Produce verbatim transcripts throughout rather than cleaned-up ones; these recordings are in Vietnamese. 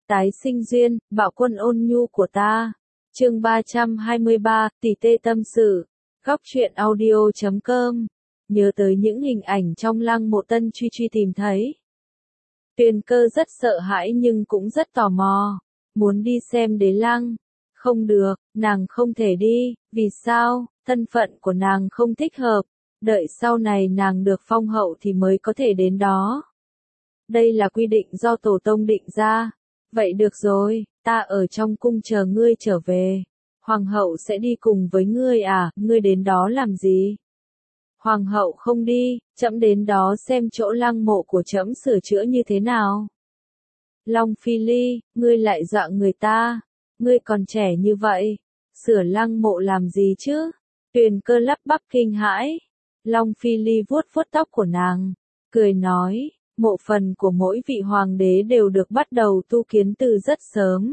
Tái sinh duyên, bạo quân ôn nhu của ta. Chương ba trăm hai mươi ba, tỷ tê tâm sự. Góc truyện audio chấm com. Nhớ tới những hình ảnh trong lăng mộ Tân Truy Truy tìm thấy. Tuyền Cơ rất sợ hãi nhưng cũng rất tò mò. Muốn đi xem đế lăng. Không được, nàng không thể đi. Vì sao? Thân phận của nàng không thích hợp. Đợi sau này nàng được phong hậu thì mới có thể đến đó. Đây là quy định do tổ tông định ra. Vậy được rồi, ta ở trong cung chờ ngươi trở về. Hoàng hậu sẽ đi cùng với ngươi à, ngươi đến đó làm gì? Hoàng hậu không đi, trẫm đến đó xem chỗ lăng mộ của trẫm sửa chữa như thế nào. Long Phi Ly, ngươi lại dọa người ta. Ngươi còn trẻ như vậy, sửa lăng mộ làm gì chứ? Tuyền Cơ lắp bắp kinh hãi. Long Phi Ly vuốt vuốt tóc của nàng, cười nói. Mộ phần của mỗi vị hoàng đế đều được bắt đầu tu kiến từ rất sớm.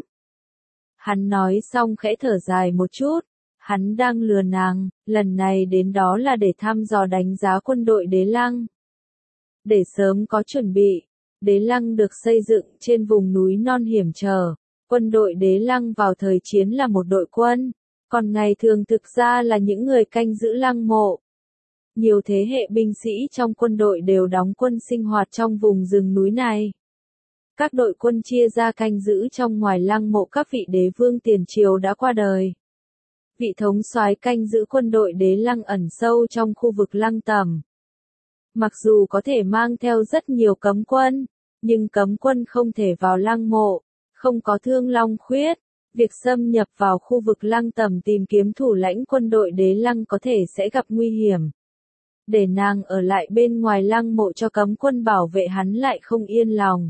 Hắn nói xong khẽ thở dài một chút. Hắn đang lừa nàng, lần này đến đó là để thăm dò đánh giá quân đội đế lăng. Để sớm có chuẩn bị, đế lăng được xây dựng trên vùng núi non hiểm trở. Quân đội đế lăng vào thời chiến là một đội quân, còn ngày thường thực ra là những người canh giữ lăng mộ. Nhiều thế hệ binh sĩ trong quân đội đều đóng quân sinh hoạt trong vùng rừng núi này. Các đội quân chia ra canh giữ trong ngoài lăng mộ các vị đế vương tiền triều đã qua đời. Vị thống soái canh giữ quân đội đế lăng ẩn sâu trong khu vực lăng tẩm. Mặc dù có thể mang theo rất nhiều cấm quân, nhưng cấm quân không thể vào lăng mộ, không có thương long khuyết. Việc xâm nhập vào khu vực lăng tẩm tìm kiếm thủ lãnh quân đội đế lăng có thể sẽ gặp nguy hiểm. Để nàng ở lại bên ngoài lăng mộ cho cấm quân bảo vệ hắn lại không yên lòng.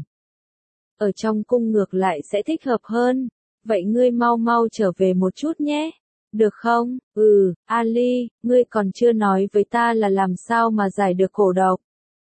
Ở trong cung ngược lại sẽ thích hợp hơn. Vậy ngươi mau mau trở về một chút nhé. Được không? Ừ, Ali, ngươi còn chưa nói với ta là làm sao mà giải được cổ độc.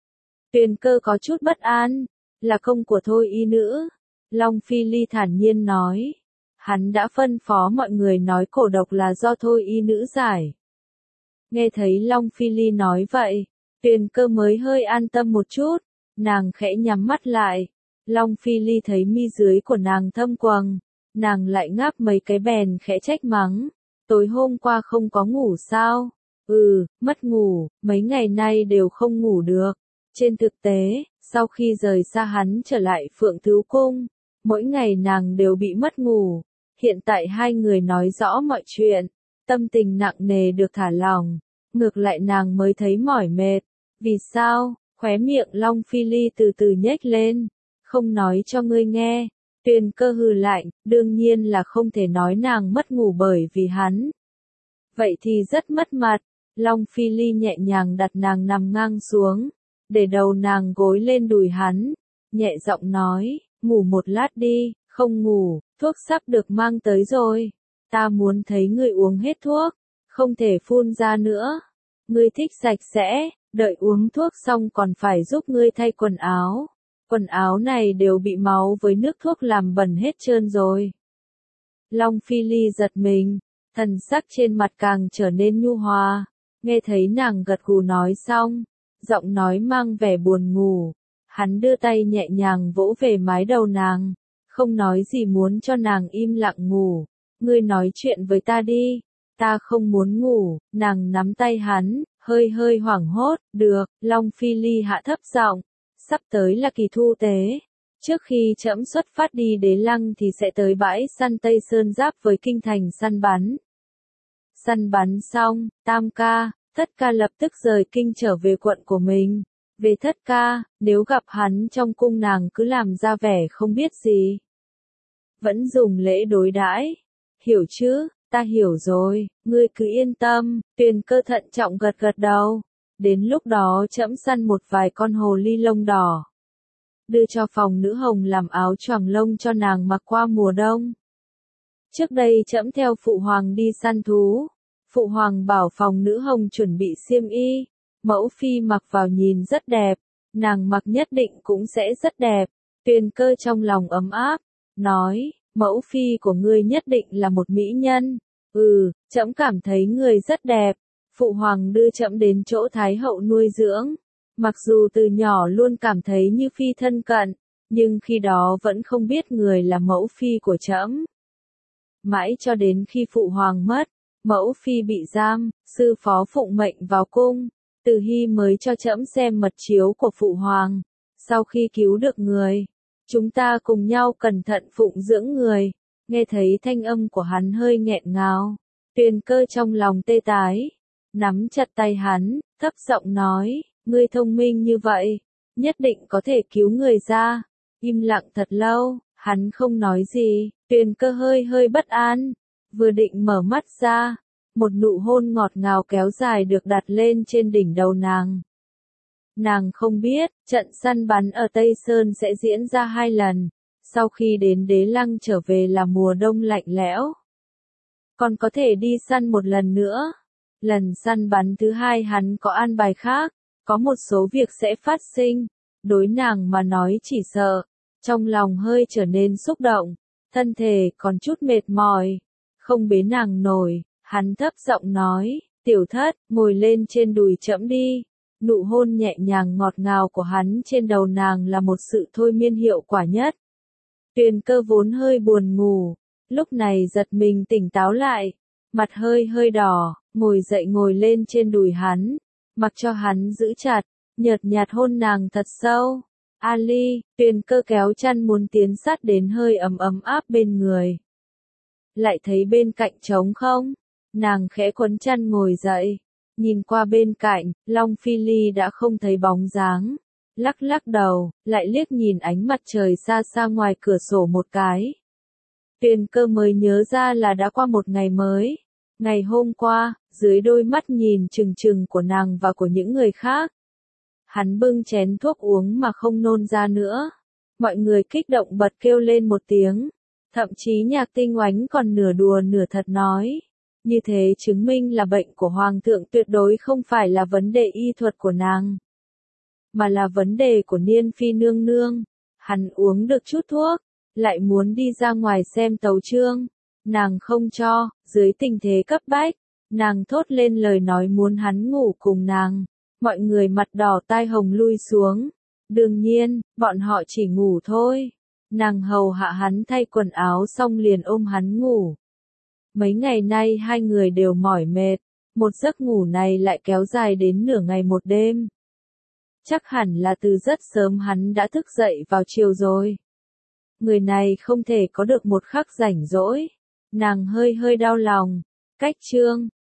Tuyền Cơ có chút bất an. Là công của Thôi Y Nữ. Long Phi Ly thản nhiên nói. Hắn đã phân phó mọi người nói cổ độc là do Thôi Y Nữ giải. Nghe thấy Long Phi Ly nói vậy, Tuyền Cơ mới hơi an tâm một chút, nàng khẽ nhắm mắt lại. Long Phi Ly thấy mi dưới của nàng thâm quầng, nàng lại ngáp mấy cái bèn khẽ trách mắng. Tối hôm qua không có ngủ sao? Ừ, mất ngủ, mấy ngày nay đều không ngủ được. Trên thực tế, sau khi rời xa hắn trở lại Phượng Tứ Cung, mỗi ngày nàng đều bị mất ngủ. Hiện tại hai người nói rõ mọi chuyện. Tâm tình nặng nề được thả lỏng, ngược lại nàng mới thấy mỏi mệt. Vì sao? Khóe miệng Long Phi Ly từ từ nhếch lên. Không nói cho ngươi nghe. Tuyền Cơ hừ lạnh, đương nhiên là không thể nói nàng mất ngủ bởi vì hắn. Vậy thì rất mất mặt. Long Phi Ly nhẹ nhàng đặt nàng nằm ngang xuống, để đầu nàng gối lên đùi hắn, nhẹ giọng nói, ngủ một lát đi. Không ngủ, thuốc sắp được mang tới rồi. Ta muốn thấy ngươi uống hết thuốc, không thể phun ra nữa. Ngươi thích sạch sẽ, đợi uống thuốc xong còn phải giúp ngươi thay quần áo. Quần áo này đều bị máu với nước thuốc làm bẩn hết trơn rồi. Long Phi Ly giật mình, thần sắc trên mặt càng trở nên nhu hòa. Nghe thấy nàng gật gù nói xong, giọng nói mang vẻ buồn ngủ. Hắn đưa tay nhẹ nhàng vỗ về mái đầu nàng, không nói gì muốn cho nàng im lặng ngủ. Ngươi nói chuyện với ta đi. Ta không muốn ngủ. Nàng nắm tay hắn, hơi hơi hoảng hốt. Được, Long Phi Ly hạ thấp giọng. Sắp tới là kỳ thu tế. Trước khi trẫm xuất phát đi đế lăng thì sẽ tới bãi săn Tây Sơn giáp với kinh thành săn bắn. Săn bắn xong, Tam ca, Thất ca lập tức rời kinh trở về quận của mình. Về Thất ca, nếu gặp hắn trong cung nàng cứ làm ra vẻ không biết gì. Vẫn dùng lễ đối đãi. Hiểu chứ, ta hiểu rồi, ngươi cứ yên tâm. Tuyền Cơ thận trọng gật gật đầu. Đến lúc đó trẫm săn một vài con hồ ly lông đỏ. Đưa cho phòng nữ hồng làm áo choàng lông cho nàng mặc qua mùa đông. Trước đây trẫm theo phụ hoàng đi săn thú. Phụ hoàng bảo phòng nữ hồng chuẩn bị xiêm y. Mẫu phi mặc vào nhìn rất đẹp. Nàng mặc nhất định cũng sẽ rất đẹp. Tuyền Cơ trong lòng ấm áp. Nói, mẫu phi của ngươi nhất định là một mỹ nhân. Ừ, trẫm cảm thấy người rất đẹp. Phụ hoàng đưa trẫm đến chỗ Thái hậu nuôi dưỡng. Mặc dù từ nhỏ luôn cảm thấy như phi thân cận, nhưng khi đó vẫn không biết người là mẫu phi của trẫm. Mãi cho đến khi phụ hoàng mất, mẫu phi bị giam, sư phó phụng mệnh vào cung, Từ Hy mới cho trẫm xem mật chiếu của phụ hoàng. Sau khi cứu được người, chúng ta cùng nhau cẩn thận phụng dưỡng người. Nghe thấy thanh âm của hắn hơi nghẹn ngào, Tuyền Cơ trong lòng tê tái, nắm chặt tay hắn, thấp giọng nói, ngươi thông minh như vậy, nhất định có thể cứu người ra. Im lặng thật lâu, hắn không nói gì, Tuyền Cơ hơi hơi bất an, vừa định mở mắt ra, một nụ hôn ngọt ngào kéo dài được đặt lên trên đỉnh đầu nàng. Nàng không biết, trận săn bắn ở Tây Sơn sẽ diễn ra hai lần, sau khi đến Đế Lăng trở về là mùa đông lạnh lẽo. Còn có thể đi săn một lần nữa. Lần săn bắn thứ hai hắn có an bài khác, có một số việc sẽ phát sinh, đối nàng mà nói chỉ sợ, trong lòng hơi trở nên xúc động, thân thể còn chút mệt mỏi, không bế nàng nổi, hắn thấp giọng nói, tiểu thất, ngồi lên trên đùi trẫm đi. Nụ hôn nhẹ nhàng ngọt ngào của hắn trên đầu nàng là một sự thôi miên hiệu quả nhất. Tuyền Cơ vốn hơi buồn ngủ, lúc này giật mình tỉnh táo lại, mặt hơi hơi đỏ, ngồi dậy ngồi lên trên đùi hắn, mặc cho hắn giữ chặt, nhợt nhạt hôn nàng thật sâu. Ali, Tuyền Cơ kéo chăn muốn tiến sát đến hơi ấm ấm áp bên người. Lại thấy bên cạnh trống không, nàng khẽ quấn chăn ngồi dậy. Nhìn qua bên cạnh, Long Phi Ly đã không thấy bóng dáng. Lắc lắc đầu, lại liếc nhìn ánh mặt trời xa xa ngoài cửa sổ một cái. Tuyền Cơ mới nhớ ra là đã qua một ngày mới. Ngày hôm qua, dưới đôi mắt nhìn trừng trừng của nàng và của những người khác, hắn bưng chén thuốc uống mà không nôn ra nữa. Mọi người kích động bật kêu lên một tiếng. Thậm chí Nhạc Tinh Oánh còn nửa đùa nửa thật nói. Như thế chứng minh là bệnh của Hoàng thượng tuyệt đối không phải là vấn đề y thuật của nàng, mà là vấn đề của Niên Phi nương nương. Hắn uống được chút thuốc, lại muốn đi ra ngoài xem tấu chương. Nàng không cho, dưới tình thế cấp bách, nàng thốt lên lời nói muốn hắn ngủ cùng nàng. Mọi người mặt đỏ tai hồng lui xuống. Đương nhiên, bọn họ chỉ ngủ thôi. Nàng hầu hạ hắn thay quần áo xong liền ôm hắn ngủ. Mấy ngày nay hai người đều mỏi mệt, một giấc ngủ này lại kéo dài đến nửa ngày một đêm. Chắc hẳn là từ rất sớm hắn đã thức dậy vào chiều rồi. Người này không thể có được một khắc rảnh rỗi. Nàng hơi hơi đau lòng. Cách chương